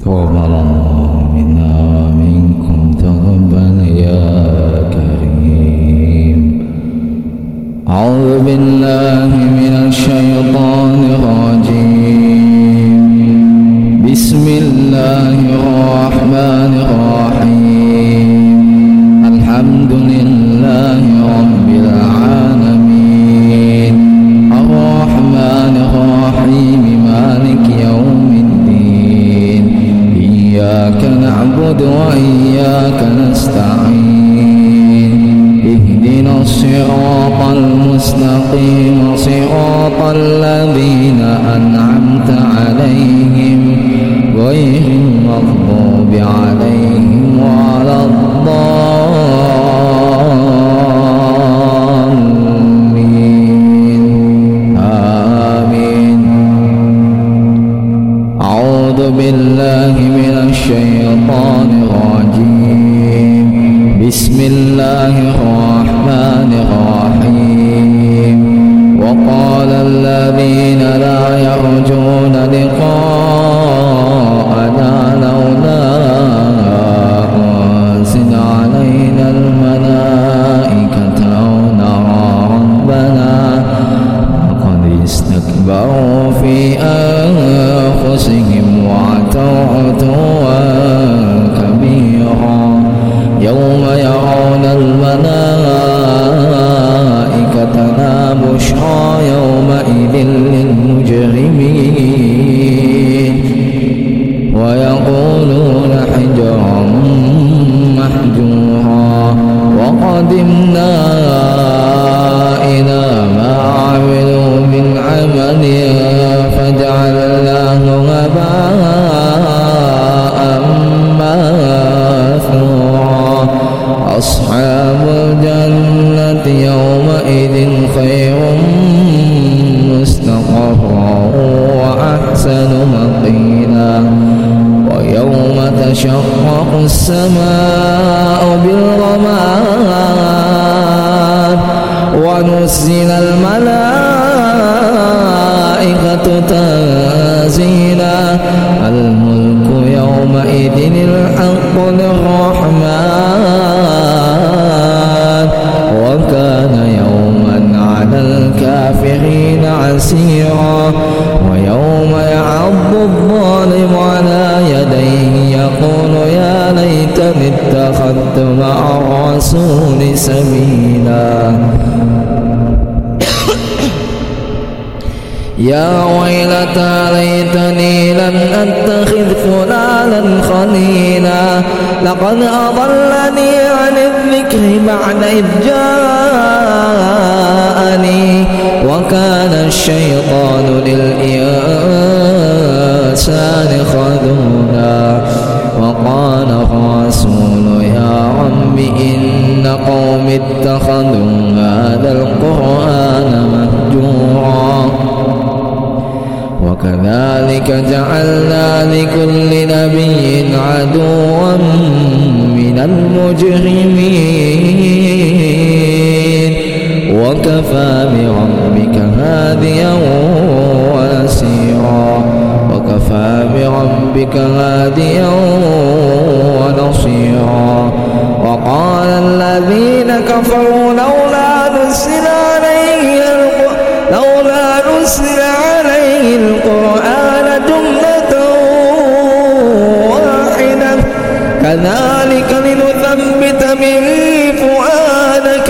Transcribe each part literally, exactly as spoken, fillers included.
تقبل الله منا ومنكم تقبل يا كريم. أعوذ بالله من الشيطان الرجيم. بسم الله الرحمن الرحيم. الحمد لله رب العالمين الرحمن الرحيم مالك يوم الدين. إياك نعبد وإياك نستعين. اهدنا الصراط المستقيم صراط الذين أنعمت عليهم غير المغضوب عليهم ولا الضالين آمين. أعوذ بالله من الشيطان الرجيم. بسم الله الرحمن الرحيم. وقال الذين لا يرجون لقاءنا لولا أنزل علينا الملائكة أو نرى ربنا لقد استكبروا في أنفسهم وعتوا عتوا كبيرا. يوم يرون الملائكة لا بشرى يومئذ للمجرمين ويقولون حجرا محجورا. وقدمنا إلى ما عملوا من عمل فجعلناه هباء منثورا. أصحاب الجنة يومئذ خير مستقرا وأحسن مقيلا. ويوم تشقق السماء بالغمام ونزل الملائكة تنزيلا. الملك يومئذ الحق للرحمن وكان يوما على الكافرين عسيرا. ويوم يعض الظالم على يديه يقول يا ليتني اتخذت مع الرسول سبيلا. يا ويلتى ليتني لم أتخذ فلانا خليلا. لقد أضلني عن الذكر بعد إذ جاءني وكان الشيطان للإنسان خذولا. وقال الرسول يا رب إن قوم اتخذوا هذا القرآن مهجورا. وكذلك جعلنا لكل نبي عدوا من المجرمين وكفى بربك هاديا ونصيرا. وكفى بربك هاديا ونصيرا. وقال الذين كفروا لولا نزل عليه لولا نزل عليه القرآن جملة واحدة كذلك لنثبت به فؤادك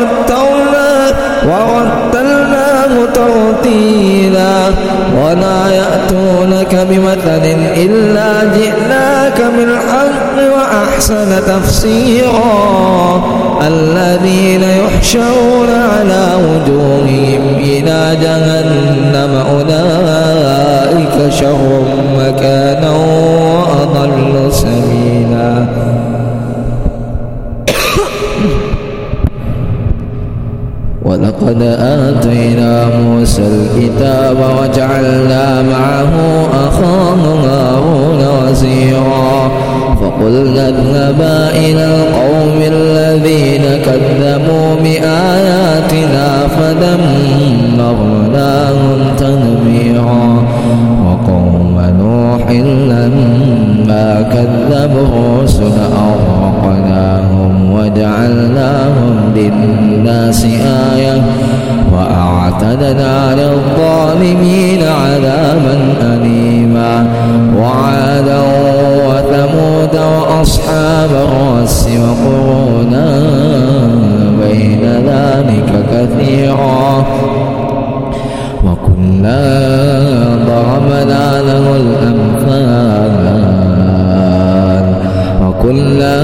ورتلناه ترتيلا. ولا يأتونك بمثل إلا جئناك بالحق وأحسن تفسيرا. الذين يحشرون على وجوههم إلى جهنم أولئك شر مكانا وأضل سبيلا. ولقد آتينا موسى الكتاب وجعلنا معه أخاه هارون وزيرا. فقلنا اذهبا إلى القوم الذين كذبوا بآياتنا فدمرناهم تدميرا وقوم نوح لما كذبوا الرسل أغرقناهم وجعلناهم للناس آية وأعتدنا للظالمين عذابا أليما وعادا وثمود وأصحاب الرس وقرونا بين ذلك كثيرا وكلا ضربنا له الأمثال وكلا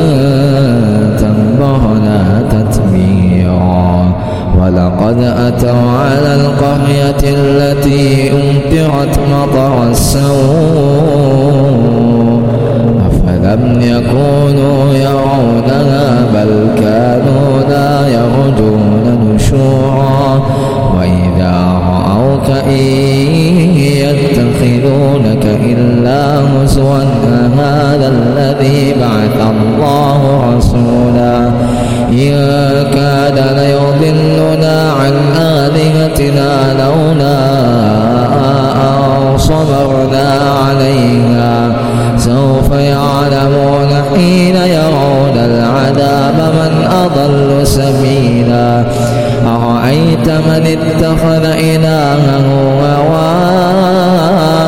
تنبهنا تتبيرا ولقد أتوا على القرية التي أمطرت مطر السوء أفلم يكونوا يرونها بل كانوا لا يرجون نشورا وإذا رأوك إن يتخذونك إلا هزوا هذا الذي بعث الله رسولا إن كاد ليضلنا عن آلهتنا لولا أن صبرنا عليها سوف يعلمون حين يرون العذاب من أضل سبيلا أرأيت من اتخذ إلهه هواه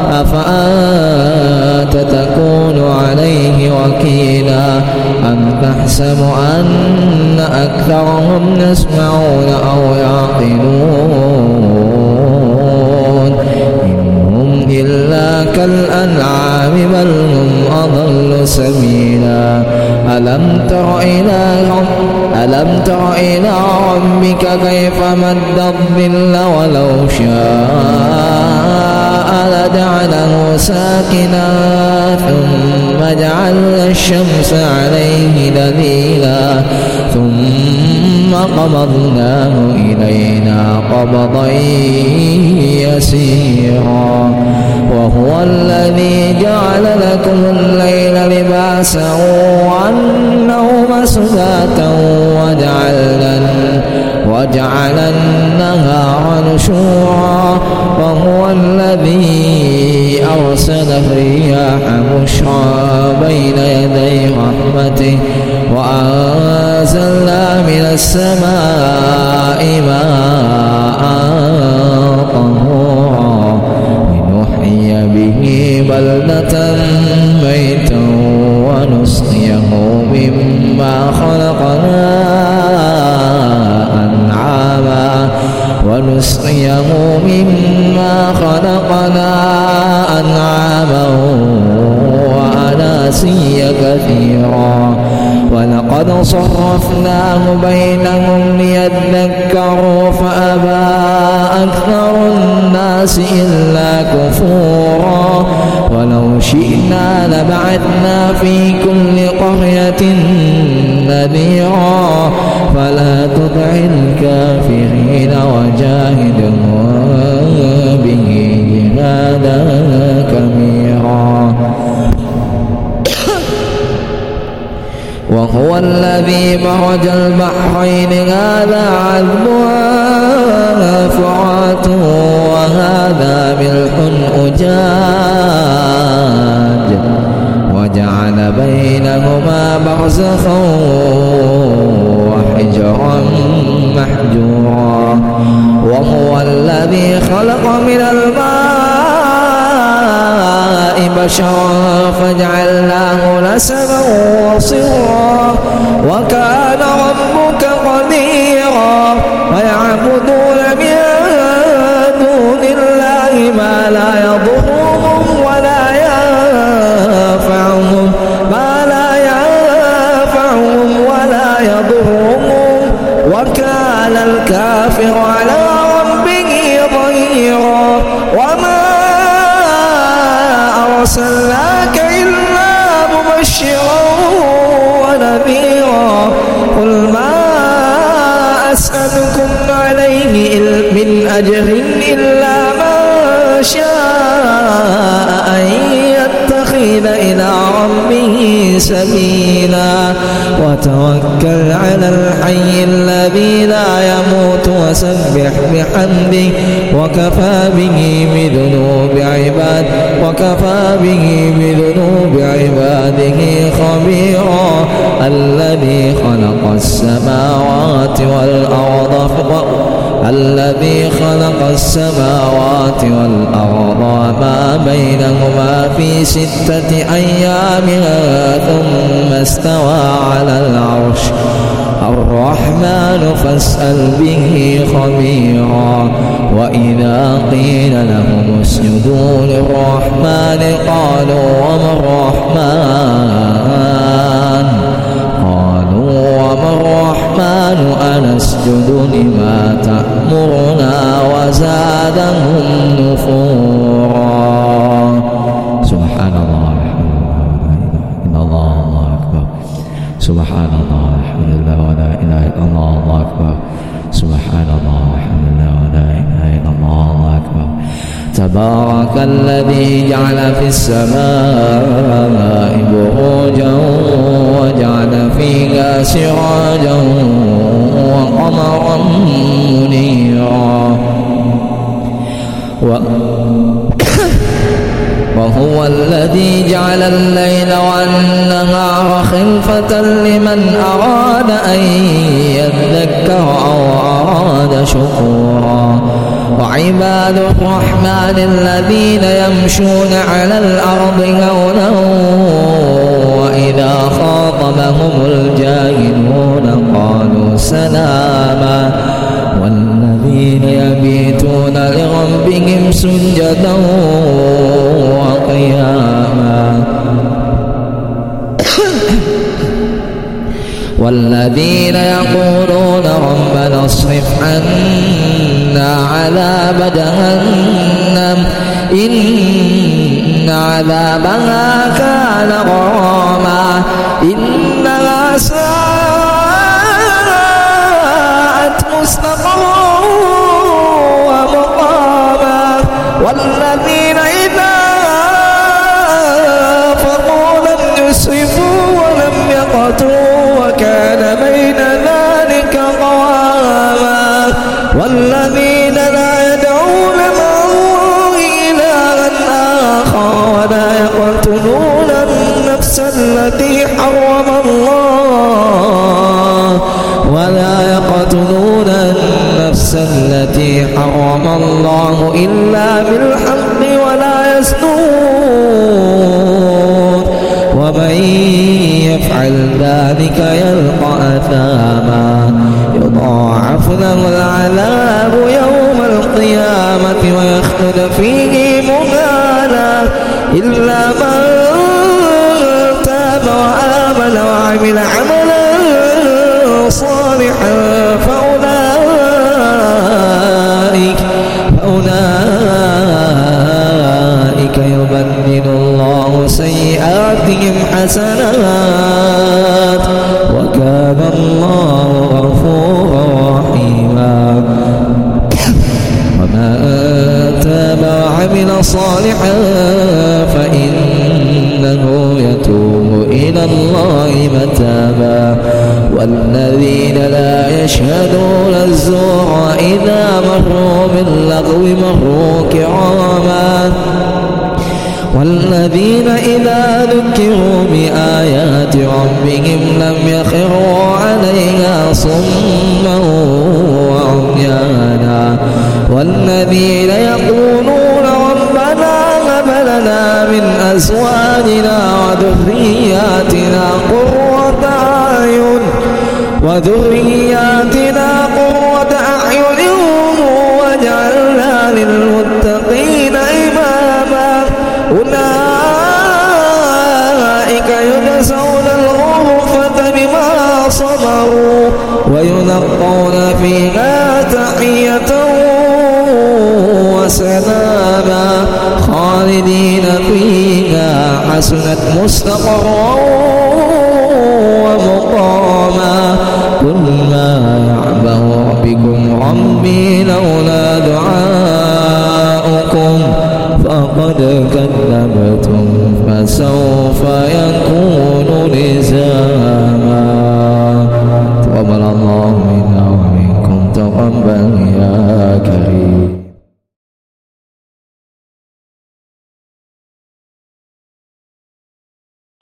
أفأنت تكون عليه وكيلا أم تحسب أن أكثرهم يسمعون أو يعقلون إنهم إلا كالأنعام بل هم أضل سبيلا ألم تر إلى ألم تر إلى ربك كيف مد الظل ولو شاء لجعله ساكنا ثم جعلنا الشمس عليه دليلا ثم قبضناه إلينا قبضا يسيرا وهو الذي جعل لكم الليل لباسا والنوم سباتا وجعلنا وجعل النهار نشورا وهو الذي أرسل الرياح بشرا بين يدي رحمته وأنزلنا من السماء ماء طهورا لنحيي به بلدة ميتا ونسقيه مما خلقنا أنعاما ونسقيه مما خلقنا أنعاما وأناسيا كثيرا ولقد صرفناه بينهم ليذكروا فأبى أكثر الناس إلا كفورا ولو شئنا لبعثنا في كل قرية نذيرا فلا تطع الكافرين وجاهدهم به جهادا كبيرا وهو الذي مرج البحرين هذا عذب فرات وهذا ملح أجاج وجعل بينهما برزخا وحجرا محجورا وهو الذي خلق من الماء بشرا فجعلناه نسبا وصهرا وكان ربك قديرا ويعبدون من دون الله ما لا يضرهم ولا ينفعهم ما لا ينفعهم ولا يضرهم وكان الكافر على ربه ظهيرا وما أرسلناك إلا مبشرا ونذيرا قل ما أسألكم عليه من أجر إلا من شاء أن يتخذ إلى ربه سبيلا وتوكل على الحي الذي لا يموت وسبح بحمده وكفى به بذنوب عباد وكفى به بذنوب عباده خبيرا الذي خلق السماوات والأرض الذي خلق السماوات والأرض وما بينهما في ستة أيام ثم استوى على العرش الرحمن فاسأل به خبيرا وإذا قيل لهم اسجدوا للرحمن قالوا وما الرحمن قالوا وما الرحمن أنسجد لما تأمرنا وزادهم نفورا. سبحان الله إن الله الله أكبر. سبحان الله الحمد لله ولا إله إلا الله الله أكبر. سبحان الله الحمد لله ولا إله إلا الله الله أكبر. تبارك الذي جعل في السماء بروجا وجعل فيها سراجا وقمرا منيرا و وهو الذي جعل الليل والنهار خلفة لمن أراد أن يذكر أو أراد شكورا. وعباد الرحمن الذين يمشون على الأرض هونا وإذا خاطبهم الجاهلون قالوا سلاما والذين يبيتون لربهم سجدا وقياما والذين يقولون ربنا اصرف عنا عذاب جهنم إن عذابها كان غراما إنها ساءت مستقرا ومقاما والذين إذا أنفقوا لم يسرفوا ولم يقتروا وكان بين ذلك قواما والذين لا يدعون مع الله إلها آخر ولا يقتلون النفس التي حرم الله ولا يقتلون النفس التي حرم الله إلا بالحق ولا يزنون ومن يفعل ذلك يلقى أثاما يضاعف له العذاب يوم القيامة ويخلد فيه مهانا إلا من تاب وآمن وعمل عملا صالحا فأولئك فأولئك يبدل الله سيئاتهم حسنات وكان الله غفورا رحيما. ومن تاب وعمل صالحا فإنه يتوب إلى الله متابا والذين لا يشهدون الزور إذا مروا باللغو مروا كراما والذين إذا ذكروا بآيات ربهم لم يخروا عليها صما وعميانا والذين يقولون ربنا هب لنا من أزواجنا وذرياتنا قرة أعين وذرياتنا قرة أعين واجعلنا للمتقين إماما أولئك يجزون الغرفة بما صبروا ويلقون فيها تحية وسلاما خالدين فيها حسنت مستقرا ومقاما. قل ما يعبأ بكم ربي لولا دعاؤكم فقد كذبتم فسوف يكون لساما تقبل الله منا ومنكم تقبل يا كريم